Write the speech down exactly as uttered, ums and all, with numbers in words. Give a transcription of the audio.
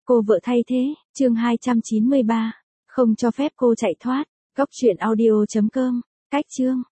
Cô vợ thay thế, chương hai trăm chín mươi ba. Không cho phép cô chạy thoát. Góc truyện audio chấm com. Cách chương.